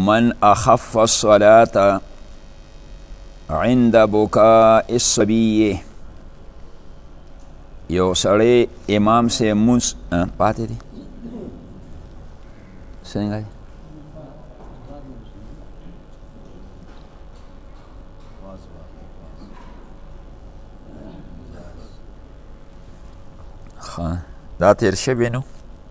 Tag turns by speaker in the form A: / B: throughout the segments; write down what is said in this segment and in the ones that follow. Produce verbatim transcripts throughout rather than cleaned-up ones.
A: من اخف الصلاة عند بکاء الصبی. یو سړی امام سے منس پاتے دی څنګه دی دا تیر شوی نو.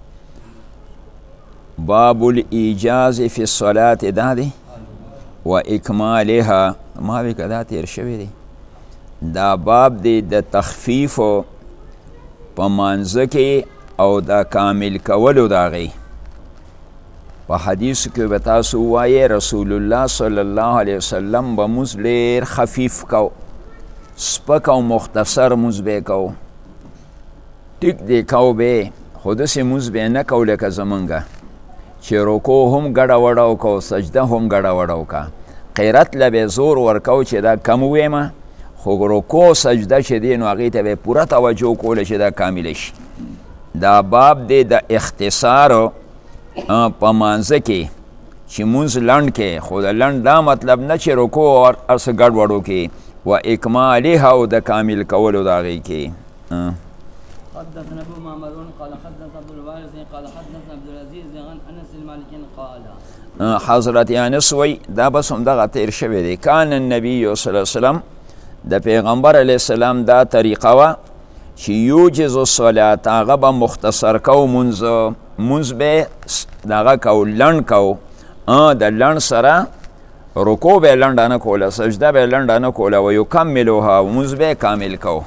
A: باب الایجاز فی الصلاة دا دی و اکمالها ما وی که دا تیر شوی دی. دا باب دی د تخفیف په مانځه کې او دا کامل کولو دا غي. په حدیث کې به تاسو وایې رسول الله صلی الله علیه وسلم به موږ ډېر خفیف کو، سپک او مختصر موږ به کو، ټیک دی کو به، خو داسې موږ به نه کو لکه زمونږ چې رکوع هم ګډه وډه وکړو، سجده هم ګډه وډه وکړه. قیرت له به زور ورکو چې دا کم ویمه، خو رکوع سجده چې دی نو هغې ته به پوره توجه کوله چې دا کامله شي. دا باب دی د اختصار په مانځه کې چې مونځ لنډ کې، خو د لنډ دا مطلب نه چې رکوع هر څه ګډ وډ وکړي، و اکمالها او د کامل کولو د هغې کې.
B: حدثنا ابو معمر قال حدثنا عبد الوارث قال حدثنا عبد العزيز عن انس المالكي قال
A: حضرت انس وی دا بس هم دغه تیر شوی دی. کان النبی صلی الله علیه وسلم د پیغمبر علیه السلام دا طریقه وه چې یوجز الصلاة هغه به مختصر کو منځ منځ به دغه کو لنډ کو، د لنډ سره رکوع به لنډه نه کوله، سجده به لنډه نه کوله، و یکملوها منځ به کامل کو.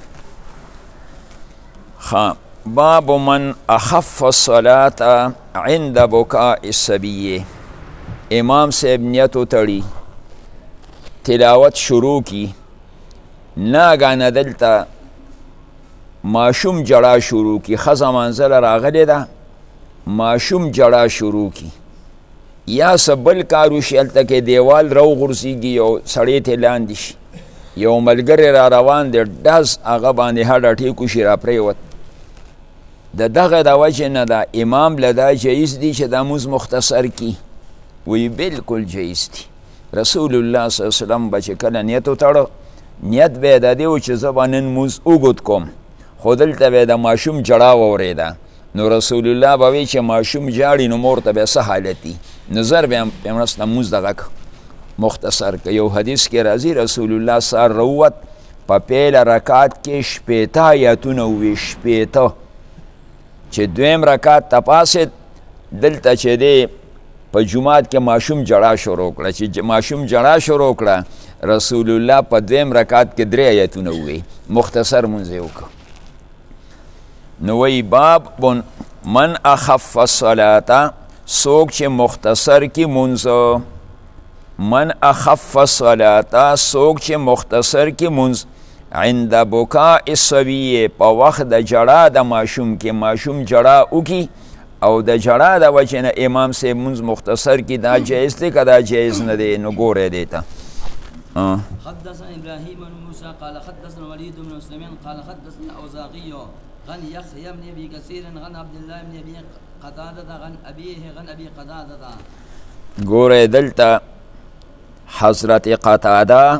A: باب من اخف الصلاة عند بکاء الصبی. امام صاحب نیتو تړي تلاوت شروع کی، ناګانه دلته ماشوم جړا شروع کی، ښځه منزله راغلې ده ماشوم جړا شروع کی، یا څه بل کار وشي هلته کې دیوال راوغورځېږي یو سړی ته لاندې شي، یو ملګری را روان دی ډز هغه باندې هډه ټیکو شي را پرېوت. د دغه د وجې نه ده امام له دا جایز دی چې دا مونځ مختصر کی. وی بالکل جایز دی. رسول الله صلی الله علیه وسلم به چې کله نیت وتړه، نیت به یې د دې و چې زه به نن مونځ اوږد کوم، خو دلته به یې د ماشوم جړا واورېده، نو رسول الله به وی چې ماشوم جاړي نو مور ته به څه حالت وي، نو زر به یې پیغمبر مونځ دغه مختصر که. یو حدیث کې راځي رسول الله سار روت په پیله رکات کې شپېته آیاتونه ووي، شپېته، چې دویم رکات ته پاسېد دلته چې دی په جومات کې ماشوم جړا شروع کړه، چې ماشوم جړا شروع کړه رسول الله په دویم رکات کې درې آیتونه ووي، مختصر مونځ یې وکړه. نو وی باب من اخف الصلاة، څوک چې مختصر کی مونځ، من اخف الصلاة څوک چې مختصر کی مونځ، عند بکاء الصبی په وخت د جړا د ماشوم کې، ماشوم جړا وکي او د جړا د وجې نه امام صاحب مونځ مختصر کی، دا جایز دی که دا جایز نه دی؟ نو ګوره دی ته.
B: حدثنا ابراهيم بن موسى قال حدثنا وليد بن مسلم قال حدثنا اوزاعي عن يحيى بن ابي كثير عن عبد الله بن ابي قتاده عن ابيه عن ابي قتاده.
A: ګوره دلته حضرت قتاده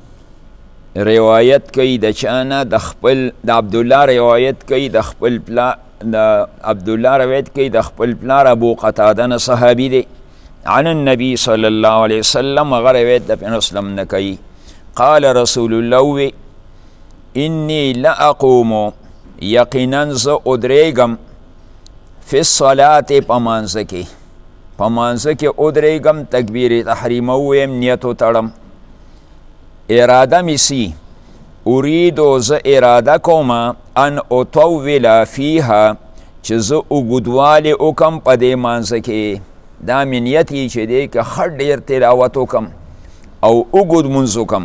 A: روایت کوي د چانه د خپل د عبدالله روایت کوي د خپل پلا د عبدالله روایت کوي د خپل پلار ابو قتاده نه صحابي دی. عن النبي صلی الله علیه وسلم هغه روایت د پیغمبر اسلام نه کوي. قال رسول الله وی انی لاقوم یقینا زه ادریږم فی الصلاة په مانځه کې، په مانځه کې ادریږم، تکبیر تحریمه ویم، نیت وتړم، اراده می سی اریدو زه اراده کوم ان اطول فیها چې زه اوږدوالی وکم په دې مانځه کې، دا مې نیت یې چې دی که ښه ډېر تلاوت وکم او اوږد مونځ وکم.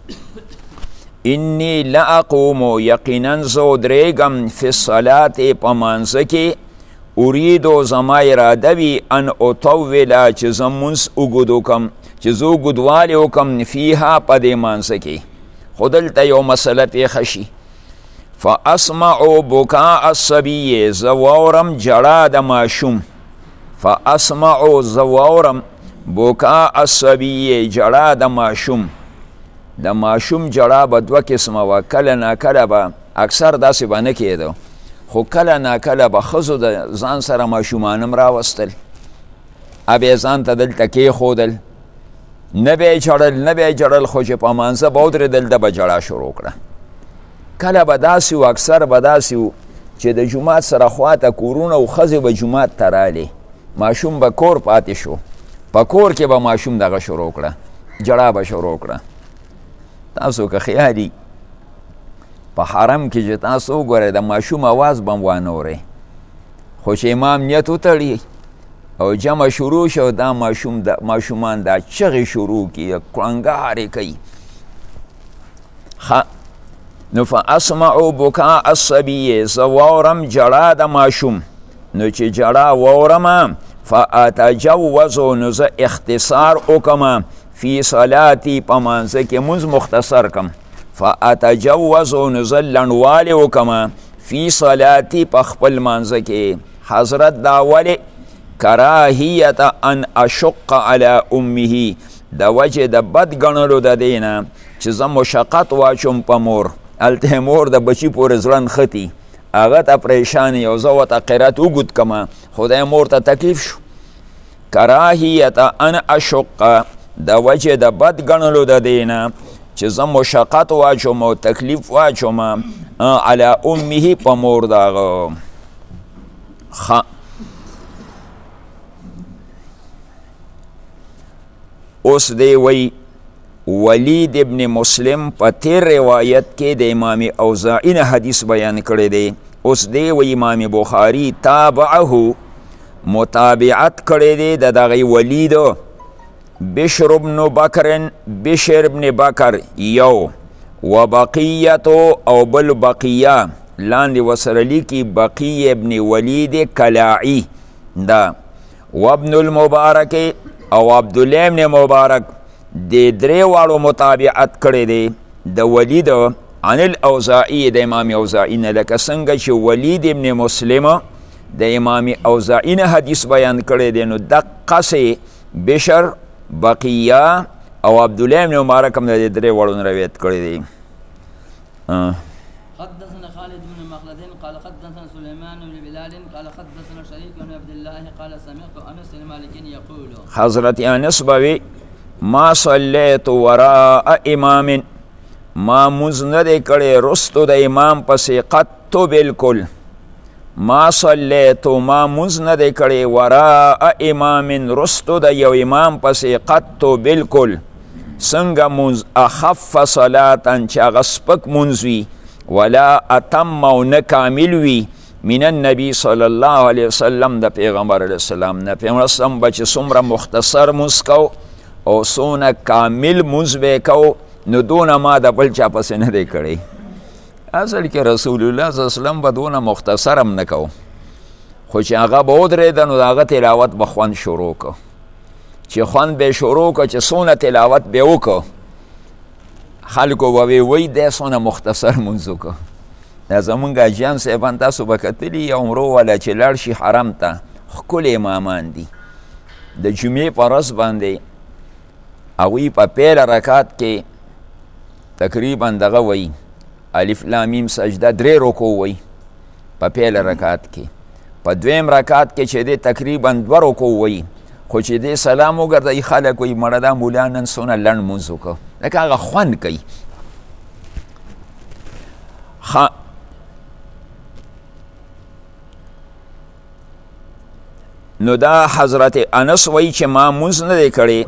A: انی لاقوم یقینا زه ودرېږم فی الصلاة په مانځه کې، اریدو زما اراده وي ان اطوله چې زه مونځ اوږد وکم، چې زه اوږدوالی وکم فیها په دې مانځه کې. خو دلته یو مسله پېښه شي، فاسمعو بکاء الصبی، زه واورم جړا د ماشوم، فاسمعو زه واورم بوکا الصبی جړه د ماشوم د ماشوم جړه به دوه قسمه وه کله ناکله به اکثر داسې به نه کېده خو کله ناکله به ښځو د ځان سره ماشومان هم راوستل ا به یې ځان ته دلته کېښودل نه به یې جړل نه به یې جړل خو چې په مانځه به ودرېدل ده به جړا شروع کړه کله به داسې و اکثر به داسې و چې د جومات سره خواته کورونه و ښځې به جومات ته رالې ماشوم به کور پاتې شو په کور کې به ماشوم دغه شروع کړه جړا به شروع کړه تاسو که خیالي په حرم کې چې تاسو وګورئ د ماشوم اواز به م وانورئ خو چې امام نیت وتړي او جمع شروع شو دا ماشوم دا ماشومان دا چغې شروع کړي کړنګارې کوي نو فاسمعو بکاء الصبی زه واورم جړا د ماشوم نو چې جړا واورم فاتجوزو نو زه اختصار وکم فی صلاتي په مانځه کې مونځ مختصر کم فاتجوزو نو زه لنډوالې وکم فی صلاتي په خپل مانځه کې حضرت دا ولې کراهیت ان اشق علی امه د وجه د بد ګڼلو د دې نه چې زه مشقت واچوم په مور هلته مور د بچي پورې زړه نښتي هغه ته پریشان یو زه ورته قرات اوږد کمه خدای مور ته تکلیف شو کراهیت ان اشق د وجه د بد ګڼلو د دې نه چې زه مشقت واچوم او تکلیف واچوم علی امه په مور د هغه ښه اوس دی وی ولید ابن مسلم په تیر روایت کې د امام اوزاعی نه حدیث بیان کړی دی اوس دی وی امام بخاری تابعه متابعت کړی دی د دغه ولید بشر ابن بکر بشر ابن بکر یو و بقیتو او بل بقیه لاندې وسره لیکي بقیه ابن ولید کلاعی دا و ابن المبارک او عبدالله ابن مبارک د درې واړو متابعت کړی دی د ولید عن الاوزاعی د امام اوزاعی نه لکه څنګه چې ولید ابن مسلم د امام اوزاعی نه حدیث بیان کړی دی نو دقسې بشر بقیه او عبدالله ابن مبارک هم د درې واړو نه روایت کړی دی
B: حدثنا خالد بن مخلد قال حدثنا سليمان بن بلال قال حدثنا شريك بن عبد الله قال سمعت انس بن مالك يقول
A: حضرت انس بوي ما صليت وراء امام ما مزند کړي رستو د امام پسې قط بالکل ما صليت ما مزند کړي وراء امام رستو د یو امام پسې قط بالکل څنګه منز اخف صلاتا چې هغه سپک منځ وي ولا اتم او نه کامل وي من النبي صلی الله علیه وسلم د پیغمبر علیه السلام نه پیغمبر اسلام به چې څومره مختصر منځ کو او څونه کامل منځ به کو نو دونه ما د بل چا پسې نه دی کړی اصل کې رسول الله صلی الله علیه وسلم به دونه مختصر هم نه کو خو چې هغه به ودرېده نو د هغه تلاوت به خوند شروع کو چې خوند به شروع کو چې څونه تلاوت به وکړو خلکو به وی وی دی څونه مختصر منځ وکړو دا زمونږ اجیان صاحبان تاسو به کتلي عمرو والا چې لاړ شي حرم ته ښکلي امامان دي د جمعې په ورځ باندې هغوی په پیله رکات کې تقریبا دغه وی الف لام میم سجده درې رکو وی په پیله رکات کې په دویم رکات کې چې دی تقریبا دوه رکو وی خو چې دی سلام وګرځوي خلک وایي مړه دا مولا نن څونه لنډ مونځ وکړو لکه هغه خوند کوي نو دا حضرت انس وایي چې ما مونځ نه دی کړی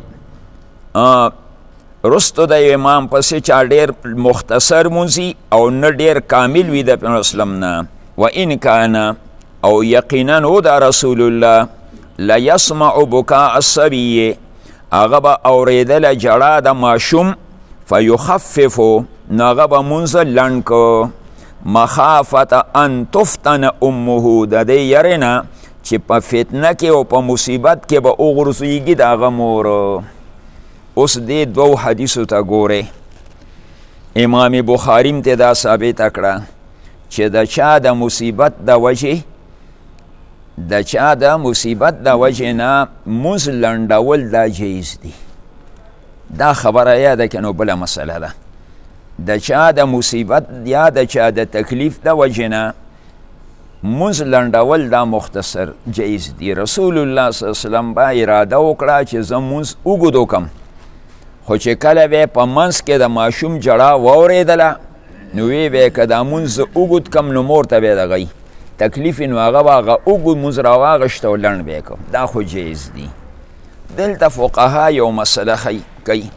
A: رستو د یو امام پسې چا ډېر مختصر مونځي او نه ډېر کامل وي د پیغمبر اسلام نه و ان کان او یقینا او دا رسول الله لا يسمع بكاء الصبي هغه به اورېدله جړا د ماشوم فیخففو نو هغه به مونځ لنډ کو مخافت ان تفتن امه د دې یرې نه چې په فتنه کې او په مصیبت کې به وغورځېږي د هغه مور اوس دې دوو حدیثو ته ګورې امام بخاري م ته دا ثابته کړه چې د چا د مصیبت د وجې د چا د مصیبت د وجې نه مونځ لنډول دا جایز دی. دا خبره یاده که نو بله مسله ده. د چا د مصیبت یا د چا د تکلیف د وجې نه مونځ لنډول دا مختصر جایز دی. رسول الله صلی الله علیه وسلم با اراده وکړه چې زه مونځ اوږد وکړم، خو چې کله به په منځ کې د ماشوم جړه واورېدله نو وی به که دا مونځ اوږد کم نو مور ته به یې دغی تکلیف نو هغه به هغه اوږد مونځ راواغېشته او لنډ به یې کړم. دا خو جایز دی. دلته فقها یو مسله کوي.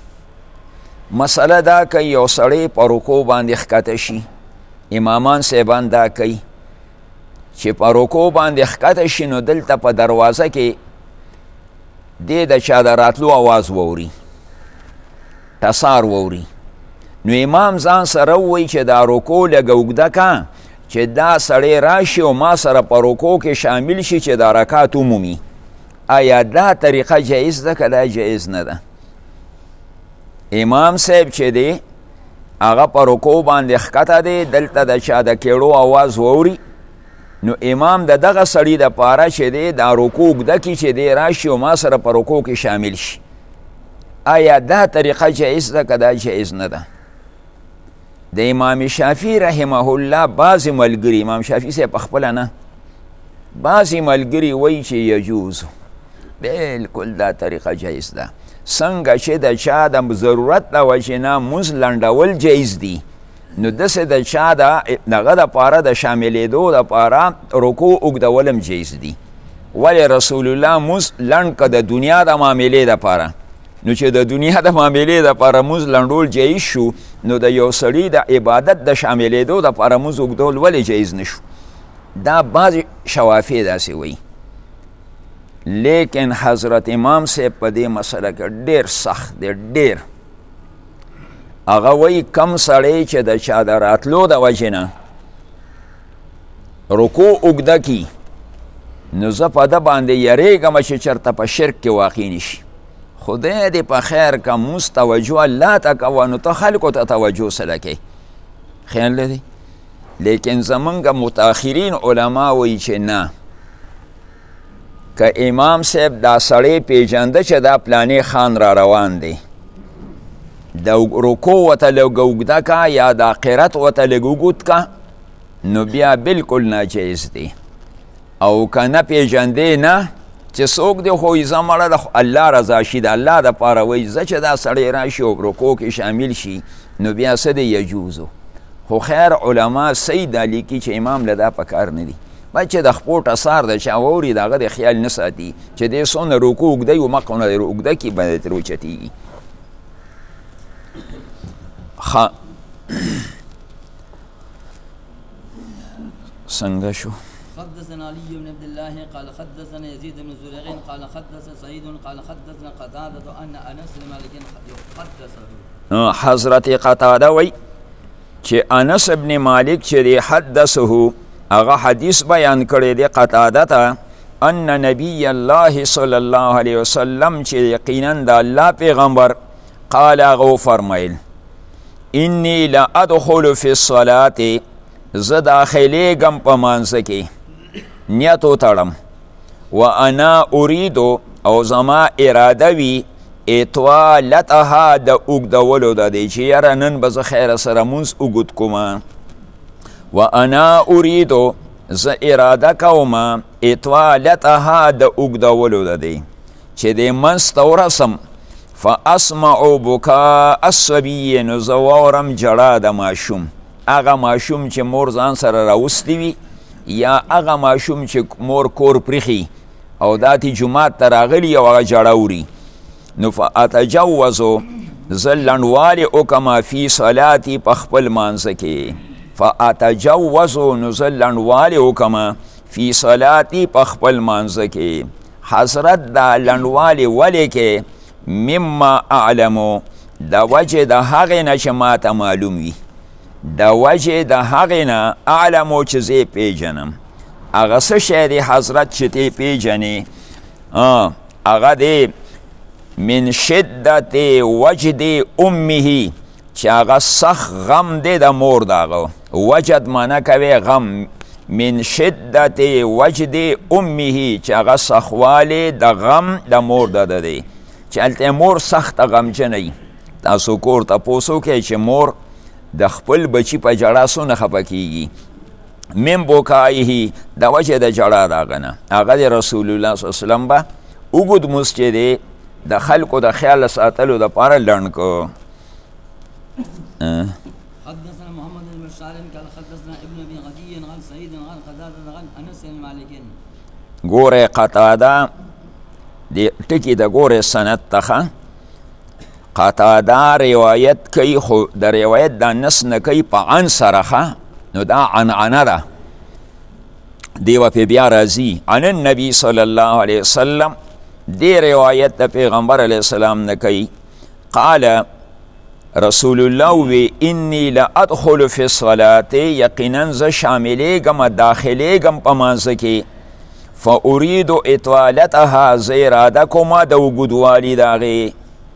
A: مسله دا کوي یو سړی په رکوع باندې ښکته شي، امامان صاحبان دا کوي چې په رکوع باندې ښکته شي نو دلته په دروازه کې دی د چا د راتلو آواز ووري، ټسار ووري، نو امام ځان سره ووایي چې دا رکوع لږه اوږده که چې دا سړی راشي او ما سره په رکوع کې شامل شي چې دا رکات ومومي. آیا دا طریقه جایز ده که دا جایز نه ده؟ امام صاحب چې دی هغه په رکوع باندې ښکته دی، دلته د چا د کیړو آواز ووري، نو امام د دغه سړي دپاره چې دی دا رکوع اوږده کي چې دی راشي او ما سره په رکوع کې شامل شي. آیا دا طریقه جایز ده که دا جایز نه ده؟ د امام شافعي رحمه الله بعضې ملګري، امام شافعي صاحب پخپله نه، بعضې ملګري وایي چې یجوز، بلکل دا طریقه جایز ده. څنګه چې د چا د ضرورت د وجې نه مونځ لنډول جایز دي، نو داسې د چا د دغه دپاره د شاملېدو دپاره رکوع اوږدول هم جایز دي. ولې رسول الله مونځ لنډ که د دنیا د معاملې دپاره، نو چې د دنیا د معاملې دپاره مونځ لنډول جایز شو، نو د یو سړي د عبادت د شاملېدو دپاره مونځ اوږدول ولې جایز نه شو؟ دا بعضې شوافع داسې وایي. لیکن حضرت امام صاحب په دې مسله کې ډېر سخت دی، ډېر. هغه وایي کم سړی چې د چا د راتلو د وجې نه رکوع اوږده کي، نو زه په ده باندې یریږم چې چېرته په شرک کې واقع نشي. خدای دې په خیر که مونځ توجه الله ته کوه نو ته خلکو ته توجه سره کوې، خیال لري. لیکن زمونږ متاخرین علما وایي چې نه، که امام صاحب دا سړی پیژنده چې دا پلانې خان را روان دی، د رکوع ورته لږ اوږده که یا د قرت ورته لږ اوږد که، نو بیا بلکل ناجایز دی. او که نه پیژندې نه چې څوک دی خو زه مړه د الله رضا شي، د الله دپاره وایي زه چې دا سړی راشي او رکوع کې شامل شي، نو بیا څه دی یجوزو. خو خیر علما صحیح دا لیکي چې امام له دا په کار نه دي. باید چې د خپو ټسار د چا واوري د هغه د خیال نه ساتي چې دی څومره رکوع اوږده و مخونه د اوږده کي باید ترې اوچتېږي. ښه څنګه شو؟
B: حدثنا علي بن عبد الله قال حدثنا يزيد بن زريع قال حدثنا سعيد قال حدثنا قتادة ان انس بن مالك حدثه.
A: حضرت قتاده وی چې انس بن مالک چې دی حدثه هغه حدیث بیان کړی دی قتاده ته، ان نبی الله صلی الله علیه وسلم چې یقینا د الله پیغمبر قال هغه فرمایل انی لا ادخل فی الصلاة، زه داخلیږم په مانځه کې نیت وتړم، و انا اریدو او زما اراده وي اطوالتها د اوږدولو د دی چې یاره نن به زه خیره سره مونځ اوږد کومه، و انا اریدو زه اراده کومه اطوالتها د اوږدولو د دی چې دی منځ ته ورسم، فاسمع بکاء الصبي، نو زه واورم جړه د ماشوم، هغه ماشوم چې مور ځان سره راوستی وي یا هغه ماشوم چې مور کور پریخي او داتې جومات ته راغلي او هغه جړه وړي، نو فاتجوزو زه لنډوالې وکړمه فی صلاتي په خپل مانځه کې، فاتجوزو نو زه لنډوالې وکړمه فی صلاتي په خپل مانځه کې. حضرت دا لنډوالې ولې کې؟ مما اعلمو، د وجې د هغې نه چې ما ته معلوم وي، د وجې د هغې نه اعلمو چې زه یې پیژنم. هغه څه شی دی حضرت چې ته یې پیژنې؟ هغه دی من شدت وجد امه، چې هغه سخت غم دی د مور د هغه. وجد معنی کوي غم، من شدت وجد امه چې هغه سخوالی د غم د مور د ده دی چې هلته مور سخته غمجنه تاسو کور تپوس وکئ چې مور د خپل بچي په جړا څونه خفه کیږي من بکایه د وجه د جړا د هغه نه هغه د رسول الله صلی الله علیه وسلم به اوږد مونځ چې دی د خلکو د خیال ساتلو دپاره لنډ کو.
B: حدثنا محمد بن بشار قال حدثنا ابن ابي غدي عن سعيد عن قتاده عن انس بن مالك.
A: ګوره قتاده د ټکي د ګوره سند څخه قتاده روایت کوي خو د روایت د انس نه کوي په عن سره نو دا عنعنه ده دیو په بیا راځي عن النبي صلی الله علیه وسلم دی روایت د پیغمبر علیه السلام نه کوي قال رسول الله وی انی لادخل فی الصلاة یقینا ز شاملیږم داخلیږم په مانځه کې فارید اطالتها زه اراده کومه د اوږدوالي د هغې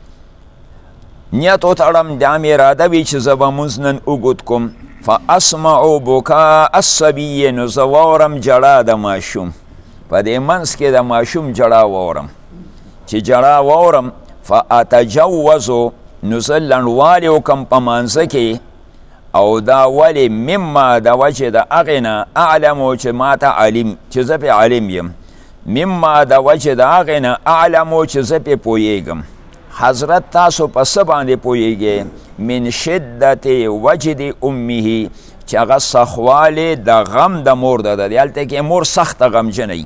A: نیت وتړم دا مې اراده وي چې زه به مونځ نن اوږد کوم فاسمع بکاء الصبي نو زه واورم جړا د ماشوم په دې منځ کې د ماشوم جړا واورم چې جړا واورم فاتجوزو نو زه لنډوالي وکړم په مانځه کې او دا ولې مما د وجې د هغې نه اعلمو چې ما ته علم چې زه پې علم یم مما د وجې د هغې نه اعلمو چې زه پې پوهېږم حضرت تاسو په څه باندې پوهېږئ من شدت وجد امه چې هغه سخوالی د غم د مور ده ده هلته کې مور سخته غمجنه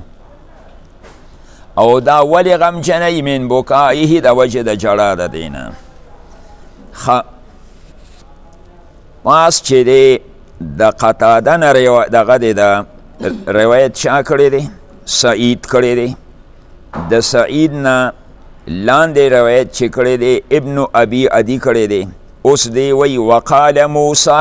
A: او دا ولې غمجنه من بکایه د وجې د جړا د دی نه پاس چې دی د قتاده نه دغه دی د روایت چا کړی دی سعید کړی دی د سعید نه لاندې روایت چې کړی دی ابن ابي عدي کړی دی اوس دی وی وقال موسی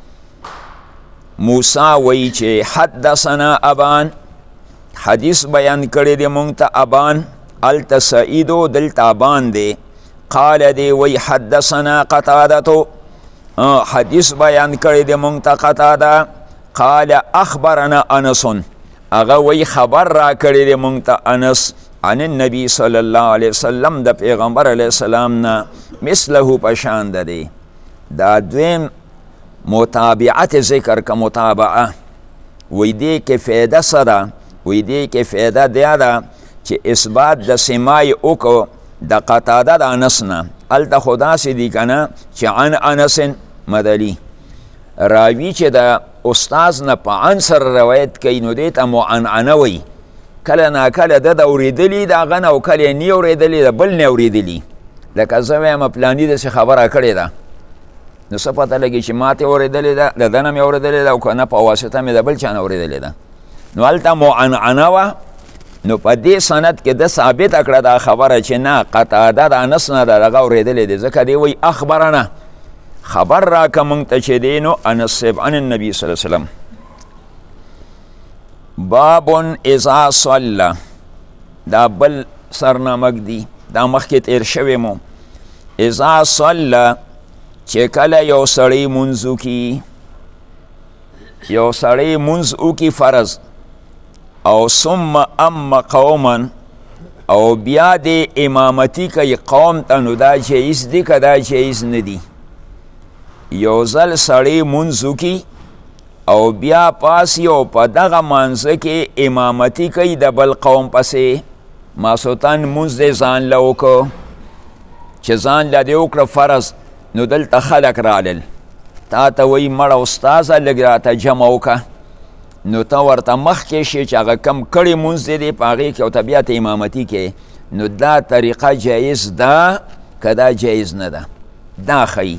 A: موسی وی چې حدثنا ابان حدیث بیان کړی دی مونږ ته ابان الته سعیدو دلته ابان دی قال دی وی حدثنا قتادتو حدیث بیان کړی دی مونږ ته قتاده قال اخبرنا انس هغه وی خبر را کړی دی مونږ ته انس عن النبي صلی الله علیه وسلم د پیغمبر علیه السلام نه مثله پشان ده دی دا دویم متابعت ذکر که متابعه وی دی که فیده سره وی دی که فیده دیا ده چې اثبات د سمای اوکو د قتاده د انس نه الته خدا سی دی کنه چې عن انس مدلی راوی چې د استاز نه په عن سره روایت کوي نو دی ته معنعنه وی کله ناکله ده د اورېدلي د هغه نه او کله یې نی اورېدلي د بل نه اورېدلي لکه زه وایم پلاني داسې خبره کړې ده نو څه پته لګي چې ما ته اورېدلې ده د ده نه مې اورېدلې ده او که نه په واسطه مې د بل چا نه اورېدلې ده نو هلته معنعنه وه نو په دې سند کې ده ثابته کړه دا خبره چې نه قطاده د انس نه د دغه اورېدلې دی ځکه دی وایي اخبرنه خبر راکه موږ ته چې دی نو انس صاحب عن النبي صلی الله علیه وسلم بابون اذا صلى دا بل سرنامک دی دا مخکې تیر شوی مو اذا صلى چې کله یو سړی مونځ وکړي یو سړی مونځ وکړي فرض او ثم ام قوما او بیا د امامتي کوي قوم ته نو دا جایز دی که دا جایز نه دی یو ځل سړی مونځ وکړي او بیا پاسی او په دغه منځه کې امامتي کوي د بل قوم پسې ماسوتن مونځ دی ځان له وکړو چې ځان له دې وکړه فرض نو دلته خلک رالل تا ته وایي مړه استازه لږ راته جمع وکړه نو ته ورته مخکې شي چې هغه کم کړی مونځ دی دی په هغې کې او ته بیا ته امامتي کې نو دا طریقه جایز ده که دا جایز نه ده دا ښیي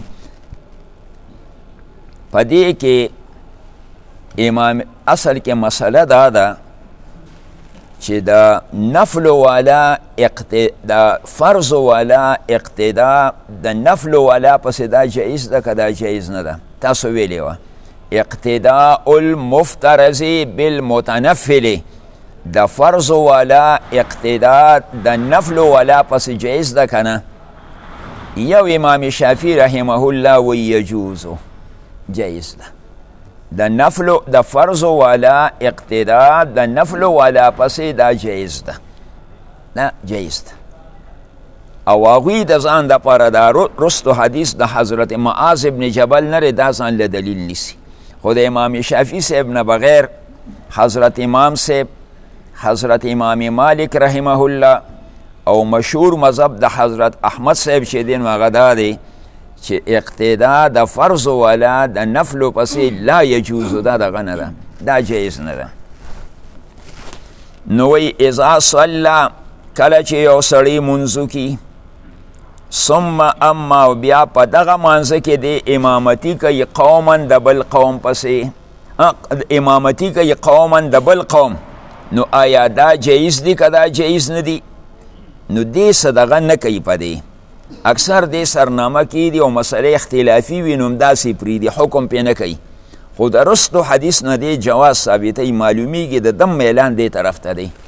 A: په دې کې امام اصل کې مسئله دا ده چې د نفل والا د فرض والا اقتدا د نفل والا پسې دا جایز ده که دا جایز نه ده تاسو ویلې وه اقتداء المفترض بالمتنفل د فرض والا اقتدا د نفل والا پسې جایز ده که نه یو امام شافعي رحمه الله وی یجوزو جایز ده د نفلو د فرضو والا اقتدا د نفلو والا پسې دا جایز ده نه جایز ده او هغوی د ځان دپاره دا رستو حدیث د حضرت معاذ ابن جبل نه دا ځان له دلیل نیسي خو د امام شافعي صاحب نه بغیر حضرت امام صاحب حضرت امام مالک رحمه الله او مشهور مذهب د حضرت احمد صاحب چې دی نو هغه دا دی چې اقتدا د فرض والا د نفلو پسې لا یجوز دا دغه نه ده دا جایز نه ده نو وی اذا صلی کله چې یو سړی منځو کی ثم اما بیا په دغه مانځه کې دی امامتي کوي قوما د بل قوم پسې امامتي کوي قوما د بل قوم نو آیا دا جایز دی که دا جایز نه دی نو دې څه دغه نه کوي په دی اکثر دې سرنامه کې دي او مسئله اختلافي وي نو همداسې پرېږدي حکم پې نه کوي خو د رستو حدیث نه دې جواز ثابتوي معلومیږي د دم میلان دې طرف ته دی